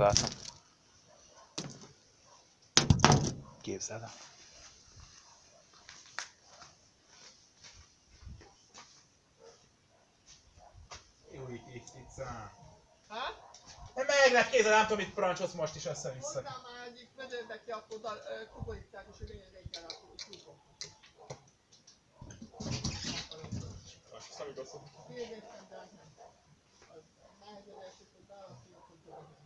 látom. Képzeld el. Jó, itt szám. Hát? Meg lett kézzel, nem tudom, mit parancsolsz most is össze-vissza. Hozzá már egyik mezőbe ki, akkor kukoricát és a lényegekkel akkor csúkom. Azt nem igazod. Kérdeztem, de nem. Az nehezebb esik, hogy bealakulok, hogy dolgozni.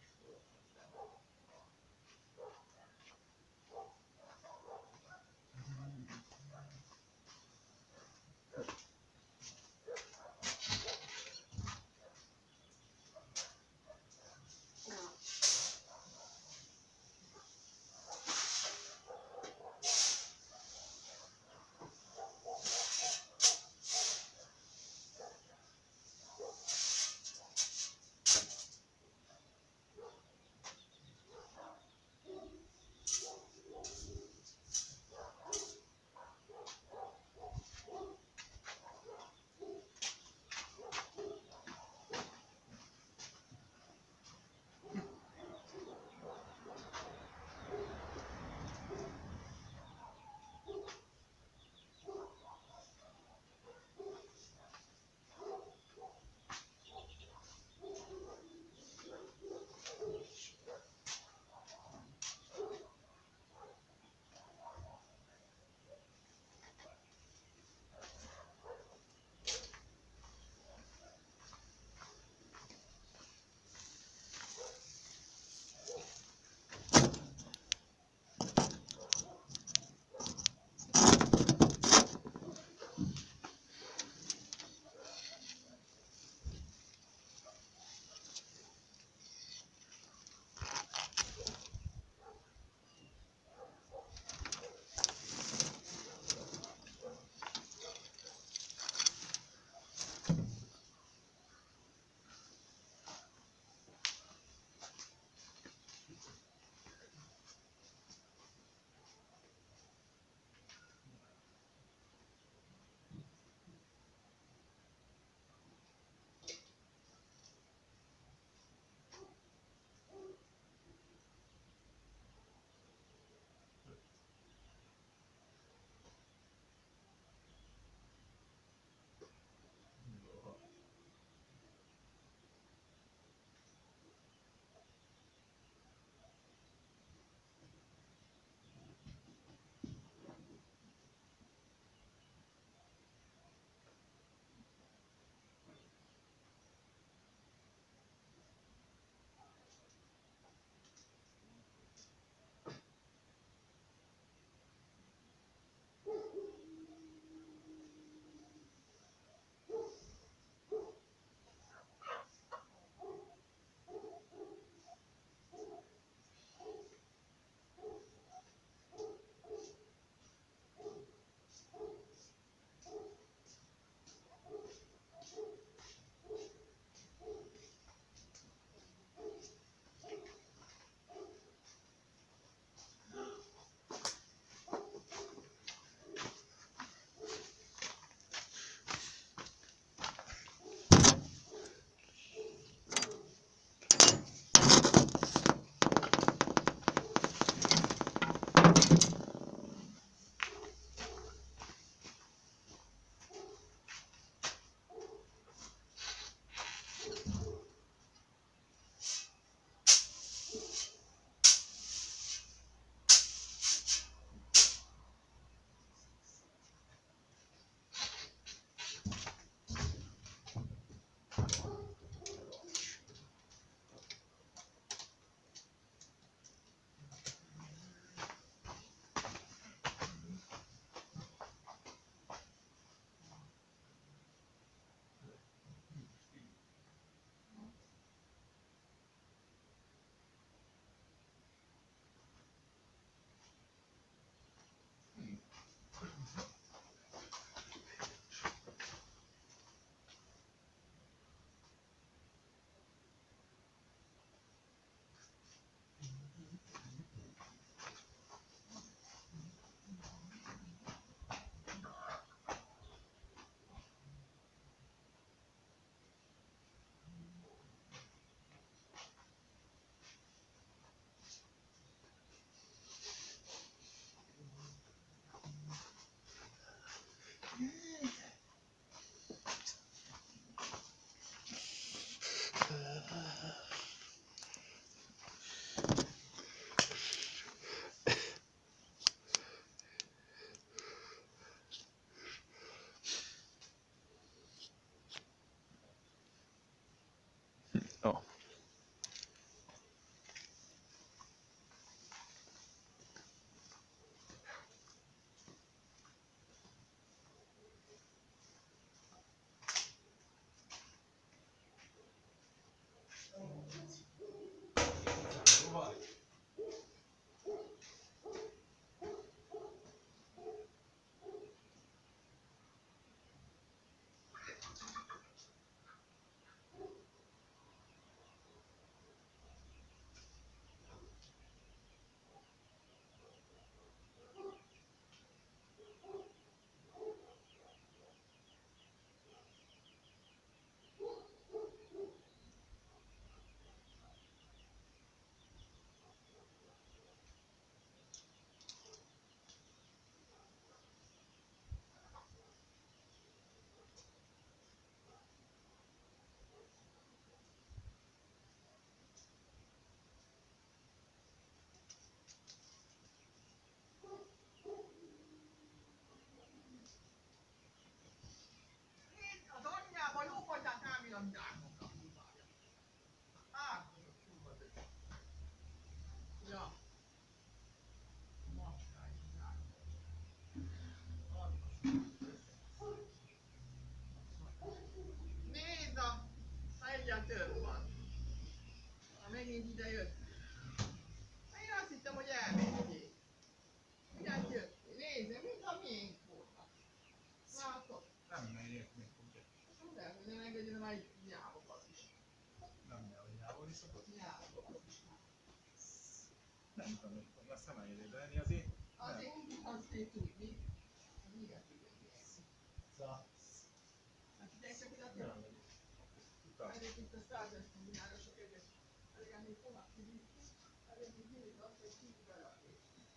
Nem tudom, hogy fogja a szem elé lenni azért. Azért tudni. Igen, igen. Szóval... Hát figyelj csak, hogy a tényleg. Ezért itt a 150 dinárosok egyes. Elég még fognak kibízni. Elég még mindig azt, hogy kívül berakni.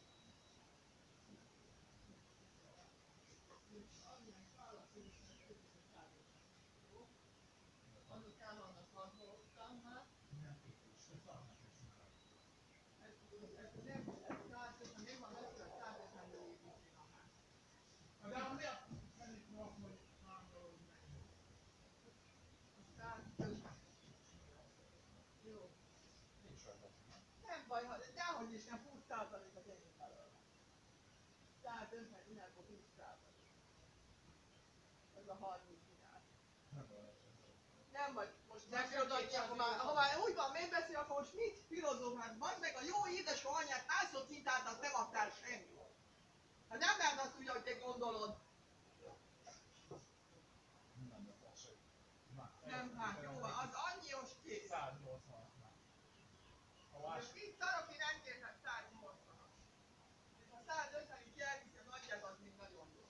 Amilyen választásnak egyes a 150. Jó? Azok elvannak hazoltam már. Nem típus, ez annak is már. Ez nem, ez 150, nem van össze a 150-ből építeni a ház. De a miatt pedig most, hogy már dolog meg. A 150. Jó. Nincs rajta. Nem baj, dehogy is nem 20% az enyém belőle. 150 dinárból 20%. Ez a 30 dinár. Nem baj. Nem vagy, most nem firodalni, ha már úgy van, miért beszél, akkor most mit filozófál? Vagy meg a jó édes anyát, hányszor cintáltad, nem adtál semmit. Hát nem lehet azt úgy, hogy te gondolod. Nem adtál semmit. Nem, hát jó, az annyios kész. 180 már. A És másik. mit szar, aki nem kérhet 180-as. És ha 150-ig elviszi az anyját, az még nagyon jó.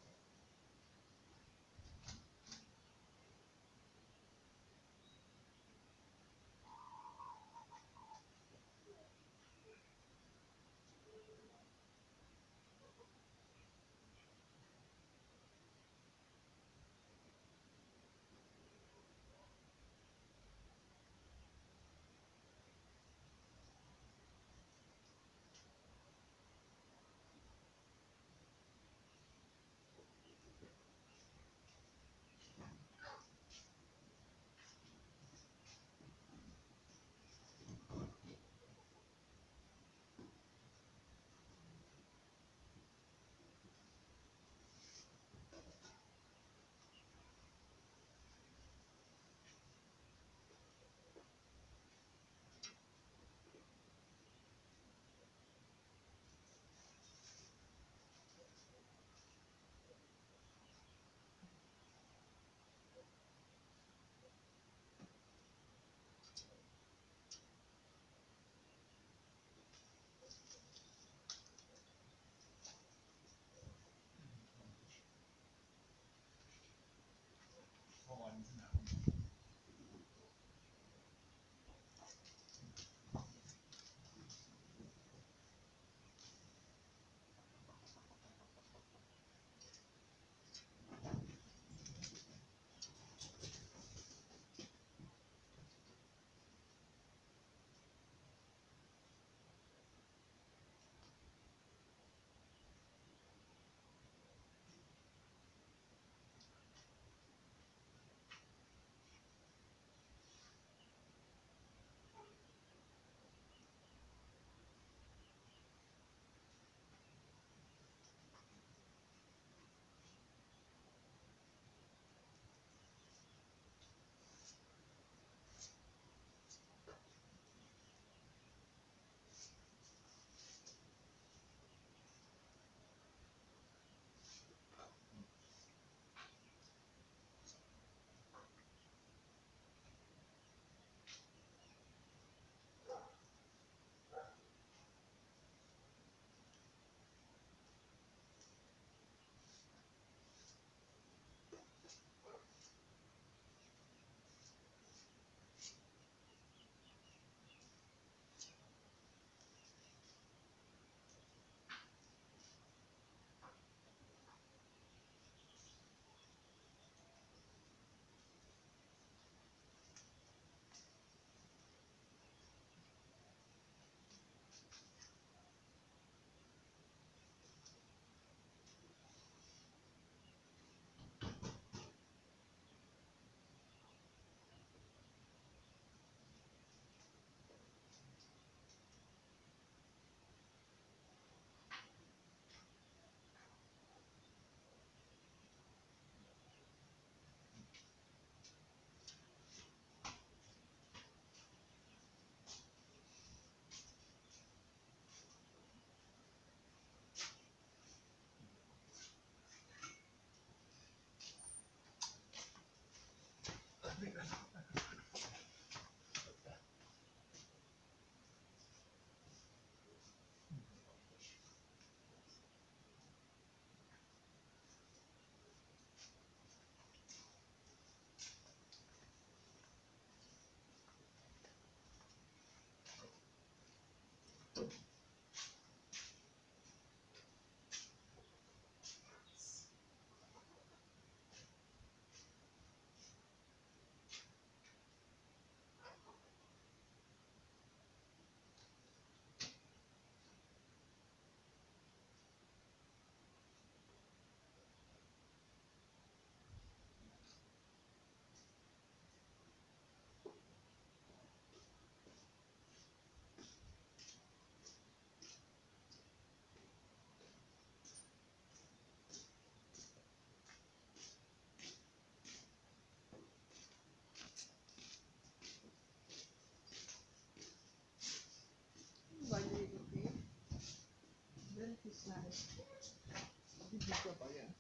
Vagy régotén. Very kis nice. Vigyük a bajon.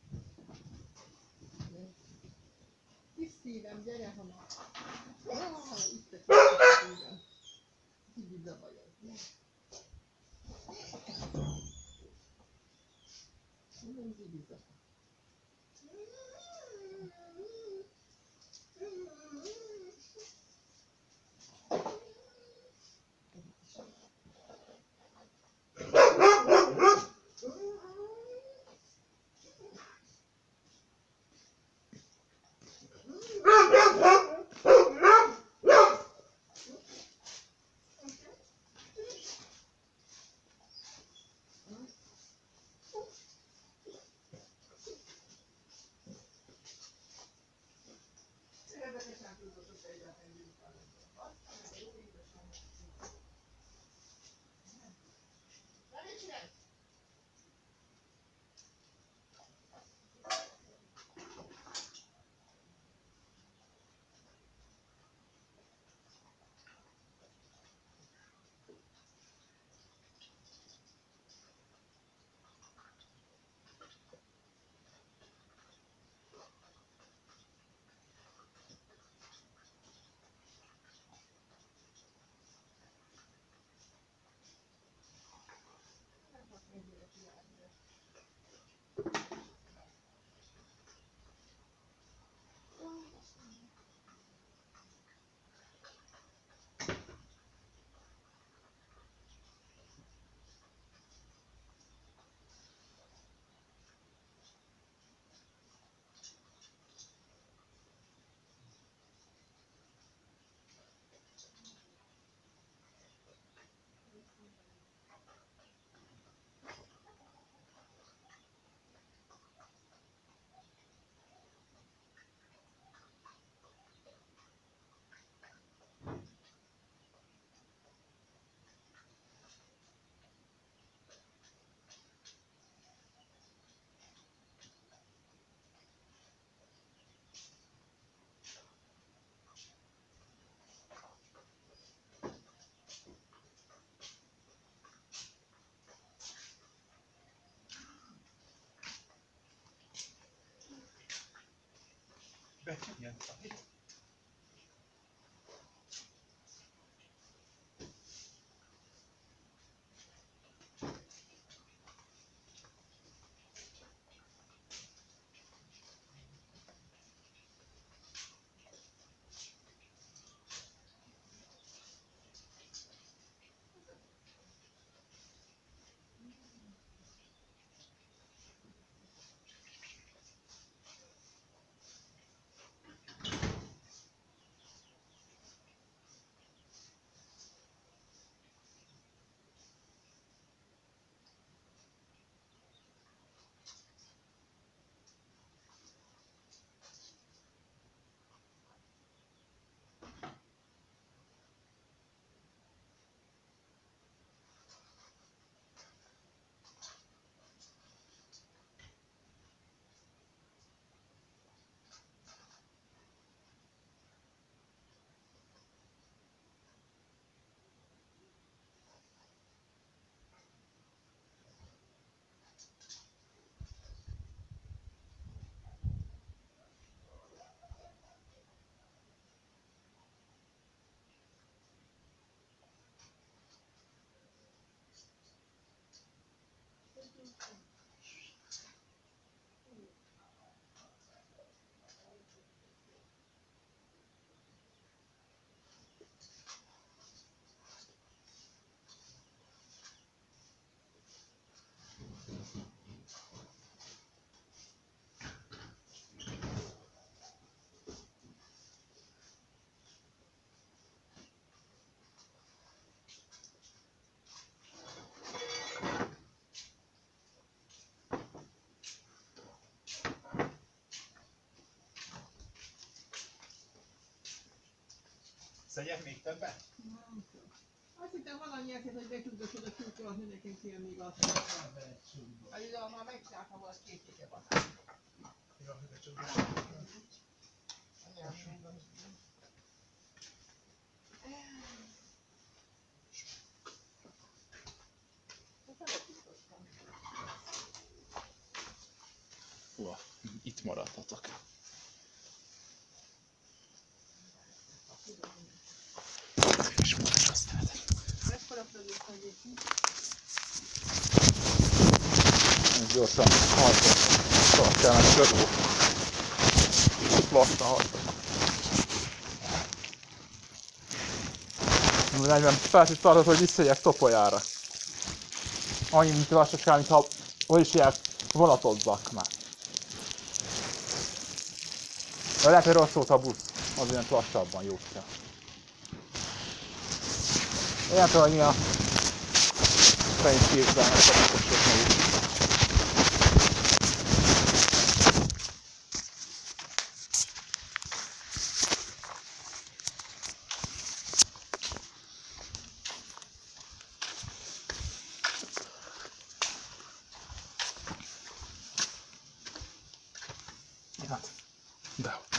Kis szívem, gyere hamar. Itt a kis szívem. Vigyük a bajon. Nem vigyük a. Érdekesen tudod, hogy egyáltalán gyűjtani. Aztán jó édesanyja. Na, mit csinálsz? Betűnjön. Szedjek még többet? Azt hittem van annyi eszét, hogy becsukdosod a csúkolat, mindenki fél még azt. Hát már megcsináltam volna 2 éve batát. Jó, hogy becsukod. Húha, itt maradhatok. És most aztán. Gyorsan hajtok. Tartjál meg körül. Lassan hajtok. 40 percet tartott, hogy visszaegyek Topolyára. Annyi, mint lassacskán, mintha, hogy is hívják, vonatozzak már. De lehet, hogy rossz volt a busz, az ilyen lassabban jótja. Én nem tudom, hogy mi a fejét képzelnek a buszosok maguk. Hát, de